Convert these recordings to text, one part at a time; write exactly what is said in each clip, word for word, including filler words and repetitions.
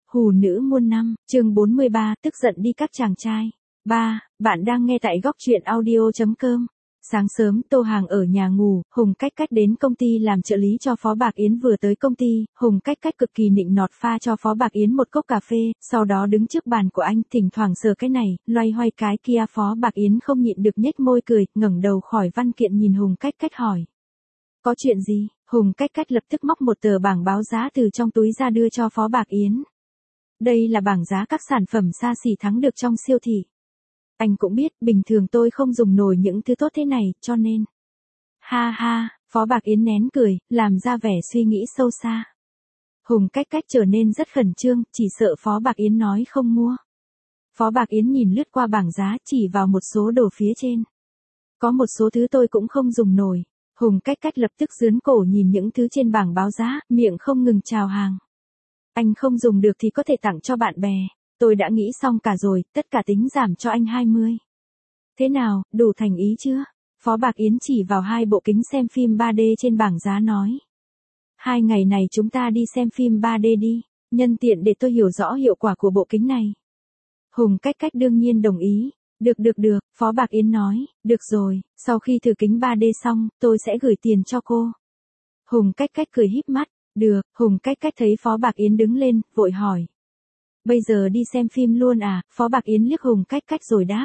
Hù nữ muôn năm, chương bốn mươi ba, tức giận đi các chàng trai. ba. Bạn đang nghe tại góc truyện audio.com. Sáng sớm, Tô Hàng ở nhà ngủ, Hùng Cách Cách đến công ty làm trợ lý cho Phó Bạc Yến. Vừa tới công ty, Hùng Cách Cách cực kỳ nịnh nọt pha cho Phó Bạc Yến một cốc cà phê, sau đó đứng trước bàn của anh, thỉnh thoảng sờ cái này, loay hoay cái kia. Phó Bạc Yến không nhịn được nhếch môi cười, ngẩng đầu khỏi văn kiện nhìn Hùng Cách Cách hỏi. Có chuyện gì? Hùng Cách Cách lập tức móc một tờ bảng báo giá từ trong túi ra đưa cho Phó Bạc Yến. Đây là bảng giá các sản phẩm xa xỉ thắng được trong siêu thị. Anh cũng biết, bình thường tôi không dùng nổi những thứ tốt thế này, cho nên. Ha ha, Phó Bạc Yến nén cười, làm ra vẻ suy nghĩ sâu xa. Hùng Cách Cách trở nên rất khẩn trương, chỉ sợ Phó Bạc Yến nói không mua. Phó Bạc Yến nhìn lướt qua bảng giá, chỉ vào một số đồ phía trên. Có một số thứ tôi cũng không dùng nổi. Hùng Cách Cách lập tức giương cổ nhìn những thứ trên bảng báo giá, miệng không ngừng chào hàng. Anh không dùng được thì có thể tặng cho bạn bè. Tôi đã nghĩ xong cả rồi, tất cả tính giảm cho anh hai mươi. Thế nào, đủ thành ý chưa? Phó Bạc Yến chỉ vào hai bộ kính xem phim ba D trên bảng giá nói. Hai ngày này chúng ta đi xem phim ba D đi, nhân tiện để tôi hiểu rõ hiệu quả của bộ kính này. Hùng Cách Cách đương nhiên đồng ý. Được được được, Phó Bạc Yến nói, được rồi, sau khi thử kính ba D xong, tôi sẽ gửi tiền cho cô. Hùng Cách Cách cười híp mắt, được, Hùng Cách Cách thấy Phó Bạc Yến đứng lên, vội hỏi. Bây giờ đi xem phim luôn à? Phó Bạc Yến liếc Hùng Cách Cách rồi đáp.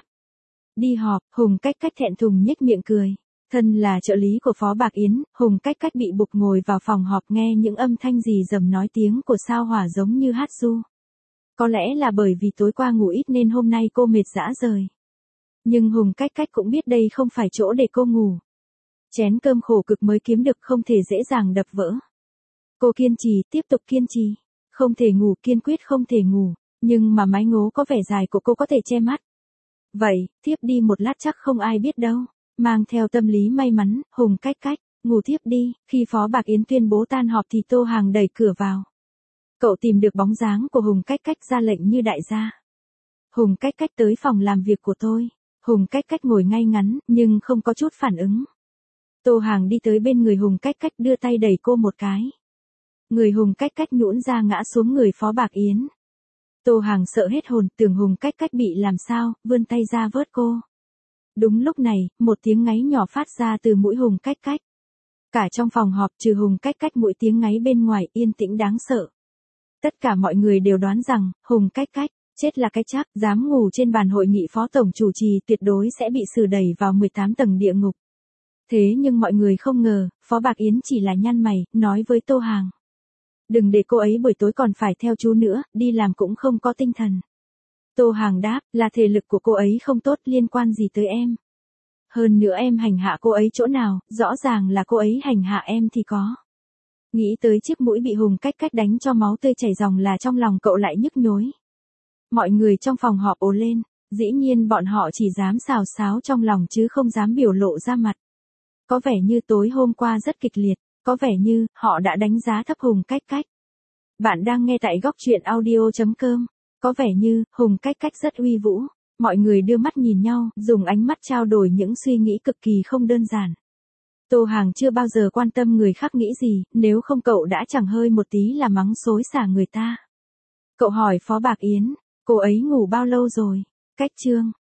Đi họp, Hùng Cách Cách thẹn thùng nhếch miệng cười. Thân là trợ lý của Phó Bạc Yến, Hùng Cách Cách bị buộc ngồi vào phòng họp nghe những âm thanh rì rầm nói tiếng của sao hỏa giống như hát ru. Có lẽ là bởi vì tối qua ngủ ít nên hôm nay cô mệt rã rời. Nhưng Hùng Cách Cách cũng biết đây không phải chỗ để cô ngủ. Chén cơm khổ cực mới kiếm được không thể dễ dàng đập vỡ. Cô kiên trì, tiếp tục kiên trì. Không thể ngủ, kiên quyết không thể ngủ. Nhưng mà mái ngố có vẻ dài của cô có thể che mắt. Vậy, thiếp đi một lát chắc không ai biết đâu. Mang theo tâm lý may mắn, Hùng Cách Cách, ngủ thiếp đi. Khi Phó Bạc Yến tuyên bố tan họp thì Tô Hàng đẩy cửa vào. Cậu tìm được bóng dáng của Hùng Cách Cách ra lệnh như đại gia. Hùng Cách Cách tới phòng làm việc của tôi. Hùng Cách Cách ngồi ngay ngắn, nhưng không có chút phản ứng. Tô Hàng đi tới bên người Hùng Cách Cách đưa tay đẩy cô một cái. Người Hùng Cách Cách nhũn ra ngã xuống người Phó Bạc Yến. Tô Hàng sợ hết hồn, tưởng Hùng Cách Cách bị làm sao, vươn tay ra vớt cô. Đúng lúc này, một tiếng ngáy nhỏ phát ra từ mũi Hùng Cách Cách. Cả trong phòng họp trừ Hùng Cách Cách mỗi tiếng ngáy bên ngoài yên tĩnh đáng sợ. Tất cả mọi người đều đoán rằng, Hùng Cách Cách, chết là cái chắc, dám ngủ trên bàn hội nghị phó tổng chủ trì tuyệt đối sẽ bị xử đẩy vào mười tám tầng địa ngục. Thế nhưng mọi người không ngờ, Phó Bạc Yến chỉ là nhăn mày, nói với Tô Hàng. Đừng để cô ấy buổi tối còn phải theo chú nữa, đi làm cũng không có tinh thần. Tô Hàng đáp, là thể lực của cô ấy không tốt, liên quan gì tới em. Hơn nữa em hành hạ cô ấy chỗ nào, rõ ràng là cô ấy hành hạ em thì có. Nghĩ tới chiếc mũi bị Hùng Cách Cách đánh cho máu tươi chảy ròng là trong lòng cậu lại nhức nhối. Mọi người trong phòng họp ồ lên, dĩ nhiên bọn họ chỉ dám xào xáo trong lòng chứ không dám biểu lộ ra mặt. Có vẻ như tối hôm qua rất kịch liệt, có vẻ như họ đã đánh giá thấp Hùng Cách Cách. Bạn đang nghe tại góc truyện audio.com. Có vẻ như Hùng Cách Cách rất uy vũ. Mọi người đưa mắt nhìn nhau, dùng ánh mắt trao đổi những suy nghĩ cực kỳ không đơn giản. Tô Hàng chưa bao giờ quan tâm người khác nghĩ gì, nếu không cậu đã chẳng hơi một tí là mắng xối xả người ta. Cậu hỏi Phó Bạc Yến, cô ấy ngủ bao lâu rồi? Cách chương,